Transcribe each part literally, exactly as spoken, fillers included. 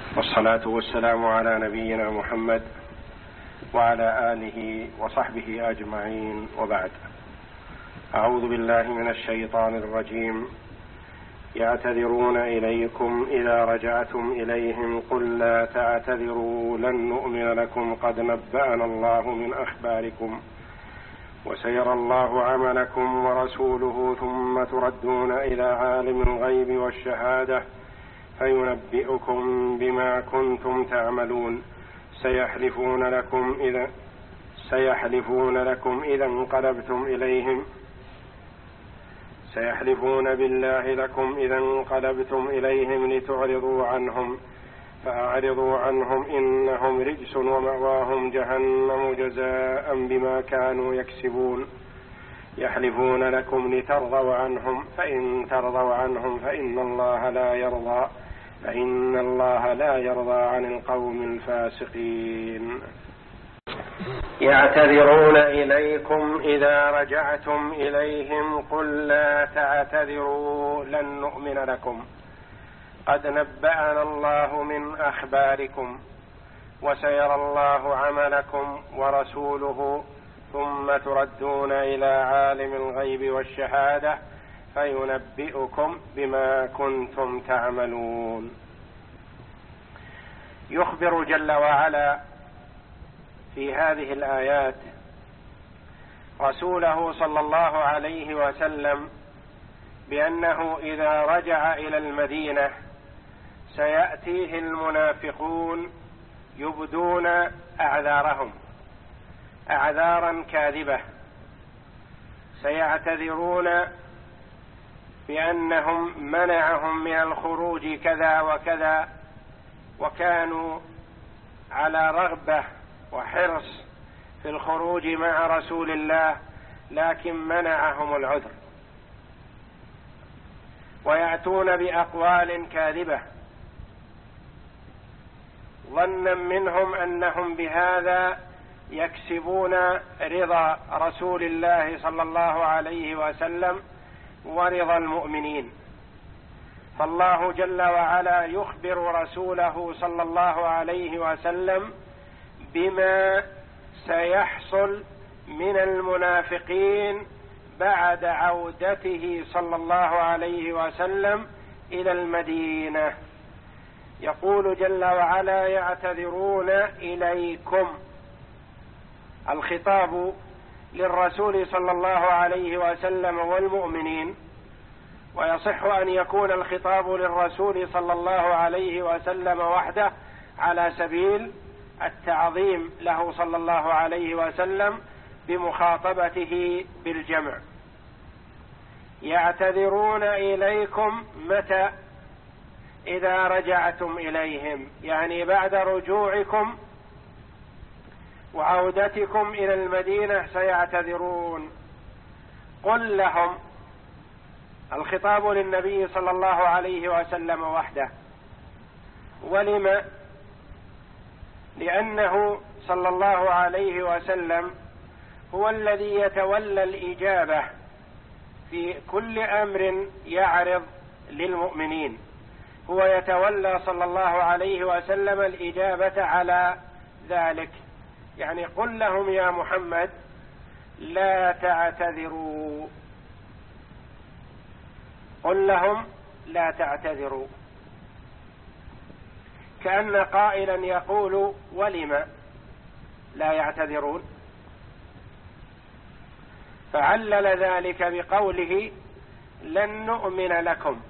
والصلاة والسلام على نبينا محمد وعلى آله وصحبه أجمعين، وبعد. أعوذ بالله من الشيطان الرجيم. يعتذرون إليكم إذا رجعتم إليهم قل لا تعتذروا لن نؤمن لكم قد نبأنا الله من أخباركم وسيرى الله عملكم ورسوله ثم تردون إلى عالم الغيب والشهادة فينبئكم بما كنتم تعملون. سيحلفون لكم إذا سيحلفون لكم إذا انقلبتم إليهم سيحلفون بالله لكم إذا انقلبتم إليهم لتعرضوا عنهم فأعرضوا عنهم إنهم رجس ومأواهم جهنم جزاء بما كانوا يكسبون. يحلفون لكم لترضوا عنهم فإن ترضوا عنهم فإن الله لا يرضى فإن الله لا يرضى عن القوم الفاسقين. يعتذرون إليكم إذا رجعتم إليهم قل لا تعتذروا لن نؤمن لكم قد نبأنا الله من أخباركم وسيرى الله عملكم ورسوله ثم تردون إلى عالم الغيب والشهادة فينبئكم بما كنتم تعملون. يخبر جل وعلا في هذه الآيات رسوله صلى الله عليه وسلم بأنه إذا رجع إلى المدينة سيأتيه المنافقون يبدون أعذارهم أعذارا كاذبة، سيعتذرون بأنهم منعهم من الخروج كذا وكذا وكانوا على رغبة وحرص في الخروج مع رسول الله لكن منعهم العذر، ويأتون بأقوال كاذبة ظنا منهم أنهم بهذا يكسبون رضا رسول الله صلى الله عليه وسلم ورضا المؤمنين. فالله جل وعلا يخبر رسوله صلى الله عليه وسلم بما سيحصل من المنافقين بعد عودته صلى الله عليه وسلم إلى المدينة. يقول جل وعلا يعتذرون إليكم، الخطاب للرسول صلى الله عليه وسلم والمؤمنين، ويصح أن يكون الخطاب للرسول صلى الله عليه وسلم وحده على سبيل التعظيم له صلى الله عليه وسلم بمخاطبته بالجمع. يعتذرون إليكم متى؟ إذا رجعتم إليهم، يعني بعد رجوعكم وعودتكم إلى المدينة سيعتذرون. قل لهم، الخطاب للنبي صلى الله عليه وسلم وحده. ولم؟ لأنه صلى الله عليه وسلم هو الذي يتولى الإجابة في كل أمر يعرض للمؤمنين، هو يتولى صلى الله عليه وسلم الإجابة على ذلك. يعني قل لهم يا محمد لا تعتذروا، قل لهم لا تعتذروا، كأن قائلا يقول ولم لا يعتذرون؟ فعلل ذلك بقوله لن نؤمن لكم،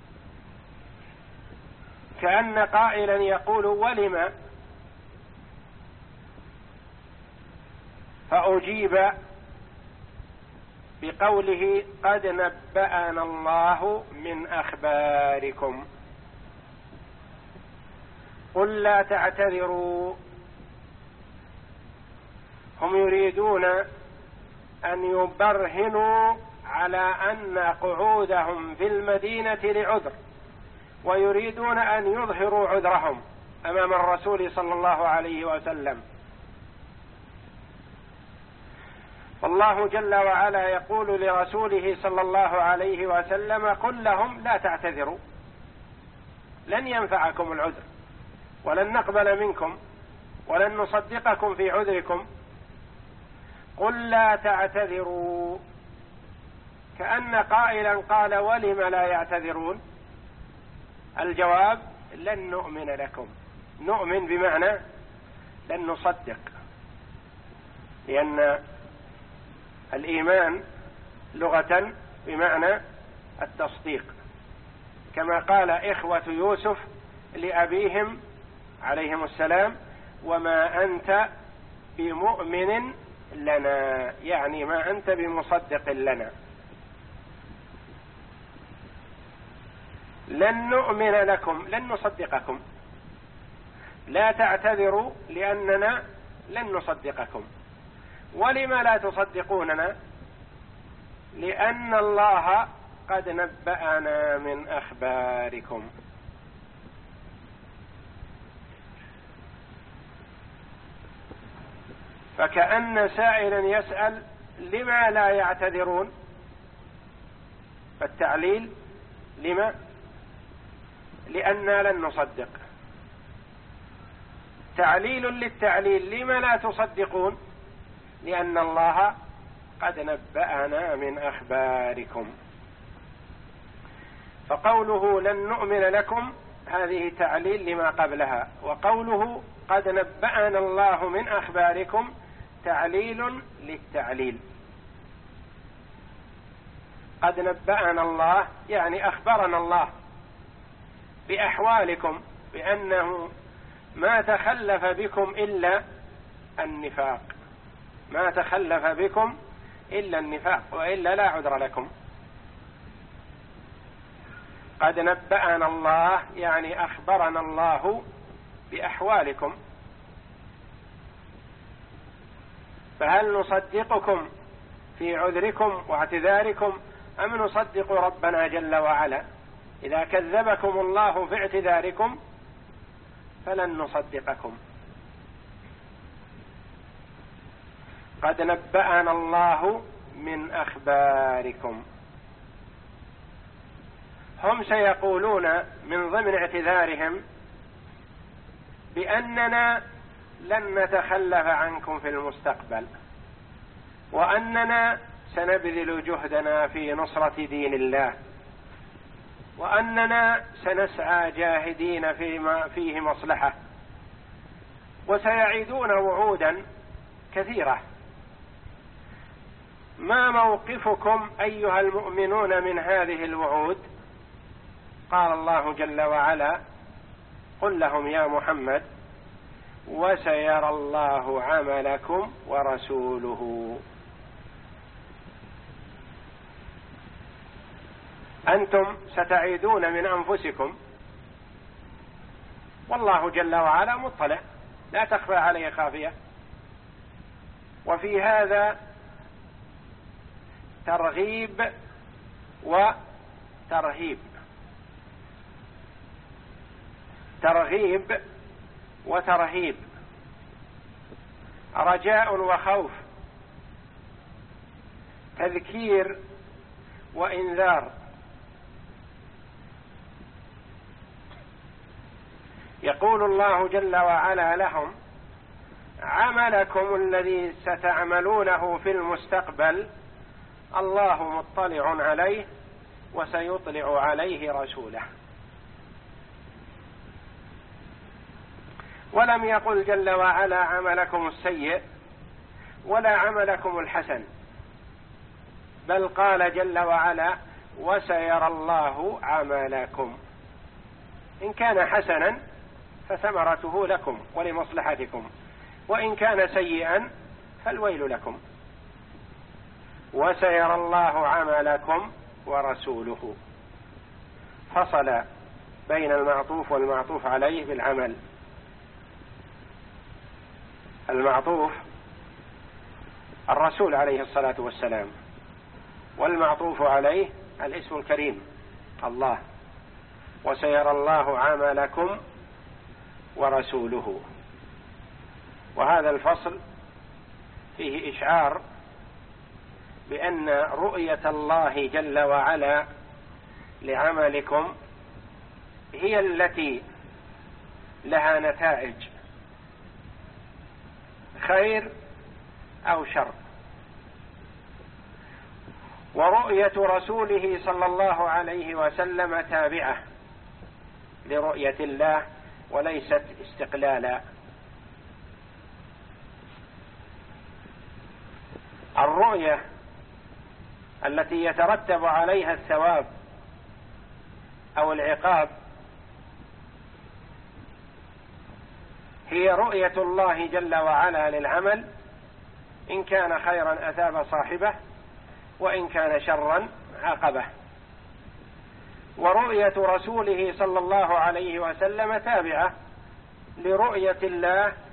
كأن قائلا يقول ولم، فأجيب بقوله قد نبأنا الله من أخباركم. قل لا تعتذروا، هم يريدون أن يبرهنوا على أن قعودهم في المدينة لعذر، ويريدون أن يظهروا عذرهم أمام الرسول صلى الله عليه وسلم. فالله جل وعلا يقول لرسوله صلى الله عليه وسلم قل لهم لا تعتذروا، لن ينفعكم العذر، ولن نقبل منكم ولن نصدقكم في عذركم. قل لا تعتذروا، كأن قائلا قال ولم لا يعتذرون؟ الجواب لن نؤمن لكم. نؤمن بمعنى لن نصدق، لأن الإيمان لغة بمعنى التصديق، كما قال إخوة يوسف لأبيهم عليهم السلام وما أنت بمؤمن لنا، يعني ما أنت بمصدق لنا. لن نؤمن لكم، لن نصدقكم. لا تعتذروا لأننا لن نصدقكم. ولم لا تصدقوننا؟ لأن الله قد نبأنا من أخباركم. فكأن سائلا يسأل لما لا يعتذرون؟ فالتعليل لما؟ لأننا لن نصدق. تعليل للتعليل لما لا تصدقون؟ لأن الله قد نبأنا من أخباركم. فقوله لن نؤمن لكم هذه تعليل لما قبلها، وقوله قد نبأنا الله من أخباركم تعليل للتعليل. قد نبأنا الله يعني أخبرنا الله بأحوالكم، بأنه ما تخلف بكم إلا النفاق، ما تخلف بكم إلا النفاق، وإلا لا عذر لكم. قد نبأنا الله يعني أخبرنا الله بأحوالكم. فهل نصدقكم في عذركم واعتذاركم أم نصدق ربنا جل وعلا؟ إذا كذبكم الله في اعتذاركم فلن نصدقكم. قد نبأنا الله من أخباركم. هم سيقولون من ضمن اعتذارهم بأننا لن نتخلف عنكم في المستقبل، وأننا سنبذل جهدنا في نصرة دين الله، وأننا سنسعى جاهدين فيما فيه مصلحة، وسيعيدون وعودا كثيرة. ما موقفكم أيها المؤمنون من هذه الوعود؟ قال الله جل وعلا قل لهم يا محمد وسيرى الله عملكم ورسوله. أنتم ستعيدون من أنفسكم، والله جل وعلا مطلع لا تخفى عليه خافية. وفي هذا ترغيب وترهيب، ترغيب وترهيب، رجاء وخوف، تذكير وإنذار. يقول الله جل وعلا لهم عملكم الذي ستعملونه في المستقبل الله مطلع عليه وسيطلع عليه رسوله. ولم يقل جل وعلا عملكم السيء ولا عملكم الحسن، بل قال جل وعلا وسيرى الله عملكم. إن كان حسنا فثمرته لكم ولمصلحتكم، وإن كان سيئا فالويل لكم. وسيرى الله عملكم ورسوله، فصل بين المعطوف والمعطوف عليه بالعمل. المعطوف الرسول عليه الصلاة والسلام، والمعطوف عليه الاسم الكريم الله. وسيرى الله عملكم ورسوله. وهذا الفصل فيه إشعار بأن رؤية الله جل وعلا لعملكم هي التي لها نتائج خير أو شر. ورؤية رسوله صلى الله عليه وسلم تابعة لرؤية الله وليست استقلالا. الرؤية التي يترتب عليها الثواب أو العقاب هي رؤية الله جل وعلا للعمل، إن كان خيرا أثاب صاحبه وإن كان شرا عاقبه. ورؤية رسوله صلى الله عليه وسلم تابعة لرؤية الله